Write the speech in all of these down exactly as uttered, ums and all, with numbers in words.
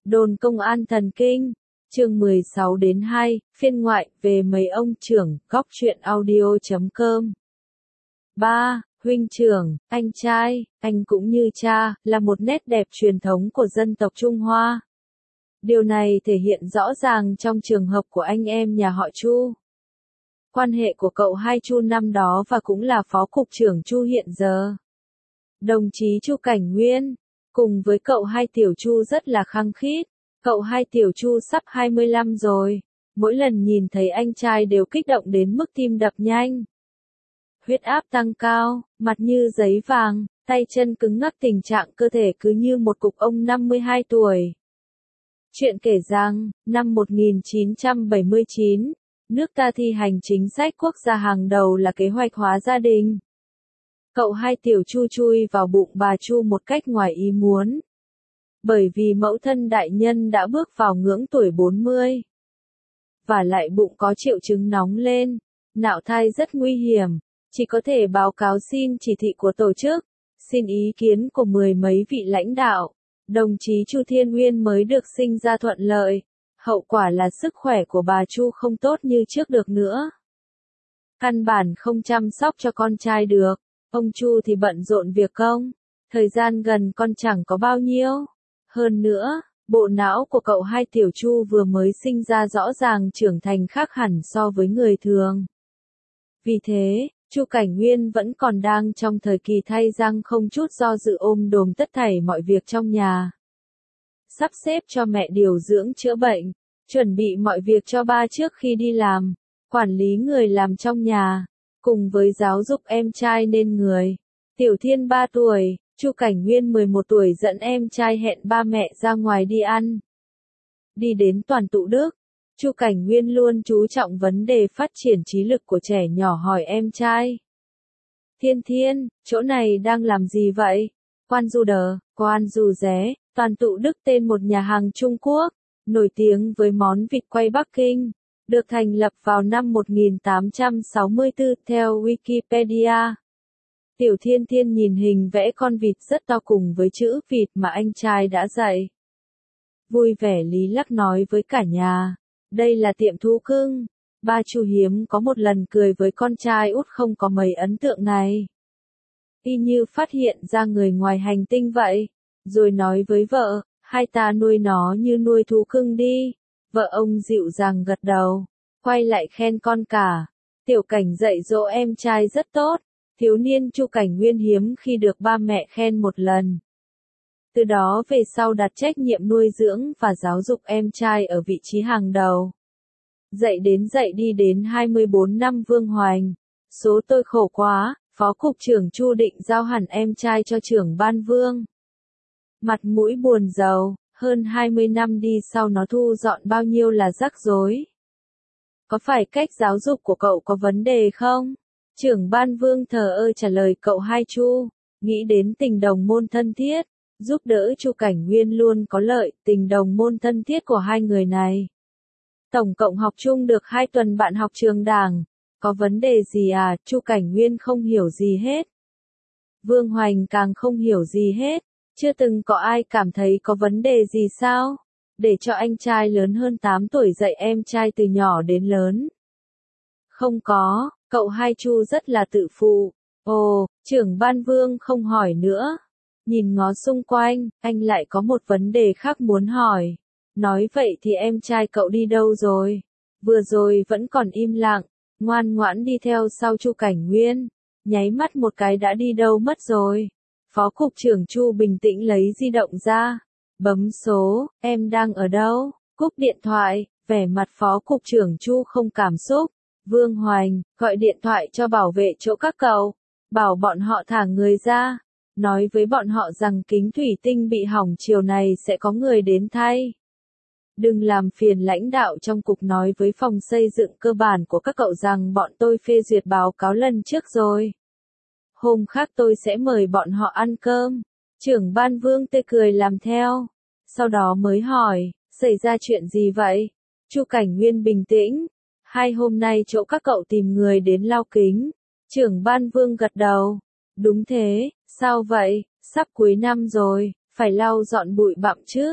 Đồn công an thần kinh, chương mười sáu đến hai, phiên ngoại, về mấy ông trưởng, góc truyện audio chấm com. ba. Huynh trưởng, anh trai, anh cũng như cha, là một nét đẹp truyền thống của dân tộc Trung Hoa. Điều này thể hiện rõ ràng trong trường hợp của anh em nhà họ Chu. Quan hệ của cậu hai Chu năm đó và cũng là phó cục trưởng Chu hiện giờ. Đồng chí Chu Cảnh Nguyên, cùng với cậu hai tiểu Chu rất là khăng khít. Cậu hai tiểu Chu sắp hai mươi lăm rồi, mỗi lần nhìn thấy anh trai đều kích động đến mức tim đập nhanh. Huyết áp tăng cao, mặt như giấy vàng, tay chân cứng ngắc, tình trạng cơ thể cứ như một cục ông năm mươi hai tuổi. Chuyện kể rằng, năm một nghìn chín trăm bảy mươi chín, nước ta thi hành chính sách quốc gia hàng đầu là kế hoạch hóa gia đình. Cậu hai tiểu Chu chui vào bụng bà Chu một cách ngoài ý muốn. Bởi vì mẫu thân đại nhân đã bước vào ngưỡng tuổi bốn mươi. Và lại bụng có triệu chứng nóng lên, nạo thai rất nguy hiểm, chỉ có thể báo cáo xin chỉ thị của tổ chức, xin ý kiến của mười mấy vị lãnh đạo. Đồng chí Chu Thiên Nguyên mới được sinh ra thuận lợi, hậu quả là sức khỏe của bà Chu không tốt như trước được nữa. Căn bản không chăm sóc cho con trai được, ông Chu thì bận rộn việc công, thời gian gần con chẳng có bao nhiêu. Hơn nữa, bộ não của cậu hai tiểu Chu vừa mới sinh ra rõ ràng trưởng thành khác hẳn so với người thường. Vì thế, Chu Cảnh Nguyên vẫn còn đang trong thời kỳ thay răng, không chút do dự ôm đồm tất thảy mọi việc trong nhà. Sắp xếp cho mẹ điều dưỡng chữa bệnh, chuẩn bị mọi việc cho ba trước khi đi làm, quản lý người làm trong nhà, cùng với giáo dục em trai nên người. Tiểu Thiên ba tuổi, Chu Cảnh Nguyên mười một tuổi dẫn em trai hẹn ba mẹ ra ngoài đi ăn. Đi đến Toàn Tụ Đức, Chu Cảnh Nguyên luôn chú trọng vấn đề phát triển trí lực của trẻ nhỏ, hỏi em trai. Thiên Thiên, chỗ này đang làm gì vậy? Quan Du Đờ, Quan Du Ré, Toàn Tụ Đức tên một nhà hàng Trung Quốc, nổi tiếng với món vịt quay Bắc Kinh, được thành lập vào năm một nghìn tám trăm sáu mươi tư theo Wikipedia. Tiểu Thiên Thiên nhìn hình vẽ con vịt rất to cùng với chữ vịt mà anh trai đã dạy. Vui vẻ lý lắc nói với cả nhà, đây là tiệm thú cưng. Ba Chu hiếm có một lần cười với con trai út không có mấy ấn tượng này. Y như phát hiện ra người ngoài hành tinh vậy, rồi nói với vợ, hai ta nuôi nó như nuôi thú cưng đi. Vợ ông dịu dàng gật đầu, quay lại khen con cả. Tiểu Cảnh dạy dỗ em trai rất tốt. Thiếu niên Chu Cảnh Nguyên hiếm khi được ba mẹ khen một lần. Từ đó về sau đặt trách nhiệm nuôi dưỡng và giáo dục em trai ở vị trí hàng đầu. Dạy đến dạy đi đến hai mươi bốn năm Vương Hoành. Số tôi khổ quá, Phó Cục trưởng Chu định giao hẳn em trai cho trưởng ban Vương. Mặt mũi buồn rầu, hơn hai mươi năm đi sau nó thu dọn bao nhiêu là rắc rối. Có phải cách giáo dục của cậu có vấn đề không? Trưởng ban Vương thờ ơ trả lời cậu hai Chu, nghĩ đến tình đồng môn thân thiết, giúp đỡ Chu Cảnh Nguyên luôn có lợi, tình đồng môn thân thiết của hai người này. Tổng cộng học chung được hai tuần bạn học trường đảng, có vấn đề gì à? Chu Cảnh Nguyên không hiểu gì hết. Vương Hoành càng không hiểu gì hết, chưa từng có ai cảm thấy có vấn đề gì sao? Để cho anh trai lớn hơn tám tuổi dạy em trai từ nhỏ đến lớn. Không có. Cậu hai Chu rất là tự phụ. Ồ, trưởng ban Vương không hỏi nữa. Nhìn ngó xung quanh, anh lại có một vấn đề khác muốn hỏi. Nói vậy thì em trai cậu đi đâu rồi? Vừa rồi vẫn còn im lặng, ngoan ngoãn đi theo sau Chu Cảnh Nguyên. Nháy mắt một cái đã đi đâu mất rồi. Phó Cục trưởng Chu bình tĩnh lấy di động ra. Bấm số, em đang ở đâu? Cúp điện thoại, vẻ mặt Phó Cục trưởng Chu không cảm xúc. Vương Hoành, gọi điện thoại cho bảo vệ chỗ các cậu, bảo bọn họ thả người ra, nói với bọn họ rằng kính thủy tinh bị hỏng chiều này sẽ có người đến thay. Đừng làm phiền lãnh đạo trong cục, nói với phòng xây dựng cơ bản của các cậu rằng bọn tôi phê duyệt báo cáo lần trước rồi. Hôm khác tôi sẽ mời bọn họ ăn cơm. Trưởng ban Vương tươi cười làm theo, sau đó mới hỏi, xảy ra chuyện gì vậy? Chu Cảnh Nguyên bình tĩnh. Hai hôm nay chỗ các cậu tìm người đến lau kính. Trưởng ban Vương gật đầu. Đúng thế, sao vậy, sắp cuối năm rồi, phải lau dọn bụi bặm chứ.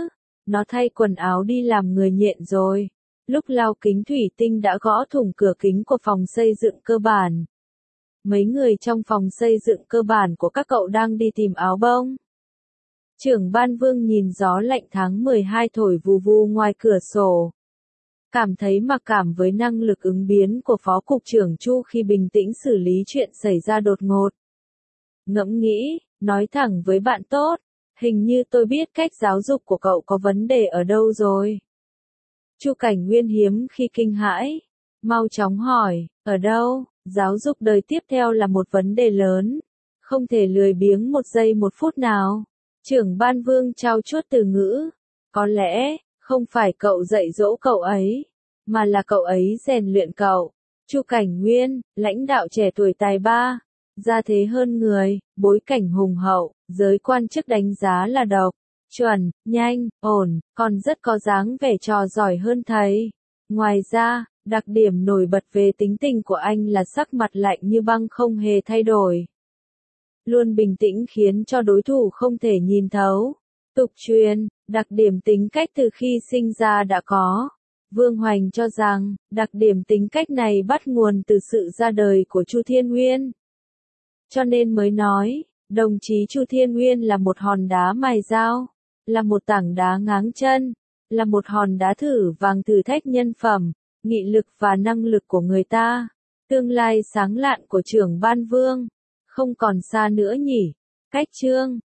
nó thay quần áo đi làm người nhện rồi. Lúc lao kính thủy tinh đã gõ thủng cửa kính của phòng xây dựng cơ bản. Mấy người trong phòng xây dựng cơ bản của các cậu đang đi tìm áo bông. Trưởng ban Vương nhìn gió lạnh tháng mười hai thổi vù vù ngoài cửa sổ. Cảm thấy mặc cảm với năng lực ứng biến của Phó Cục trưởng Chu khi bình tĩnh xử lý chuyện xảy ra đột ngột. Ngẫm nghĩ, nói thẳng với bạn tốt, hình như tôi biết cách giáo dục của cậu có vấn đề ở đâu rồi. Chu Cảnh Nguyên hiếm khi kinh hãi, mau chóng hỏi, ở đâu? Giáo dục đời tiếp theo là một vấn đề lớn, không thể lười biếng một giây một phút nào. Trưởng ban Vương trao chuốt từ ngữ, có lẽ, không phải cậu dạy dỗ cậu ấy, mà là cậu ấy rèn luyện cậu. Chu Cảnh Nguyên, lãnh đạo trẻ tuổi tài ba, gia thế hơn người, bối cảnh hùng hậu, giới quan chức đánh giá là độc, chuẩn, nhanh, ổn, còn rất có dáng vẻ trò giỏi hơn thầy. Ngoài ra, đặc điểm nổi bật về tính tình của anh là sắc mặt lạnh như băng không hề thay đổi. Luôn bình tĩnh khiến cho đối thủ không thể nhìn thấu. Tục truyền, đặc điểm tính cách từ khi sinh ra đã có. Vương Hoành cho rằng, đặc điểm tính cách này bắt nguồn từ sự ra đời của Chu Thiên Nguyên. Cho nên mới nói, đồng chí Chu Thiên Nguyên là một hòn đá mài dao, là một tảng đá ngáng chân, là một hòn đá thử vàng thử thách nhân phẩm, nghị lực và năng lực của người ta. Tương lai sáng lạn của trưởng ban Vương, không còn xa nữa nhỉ. Cách chương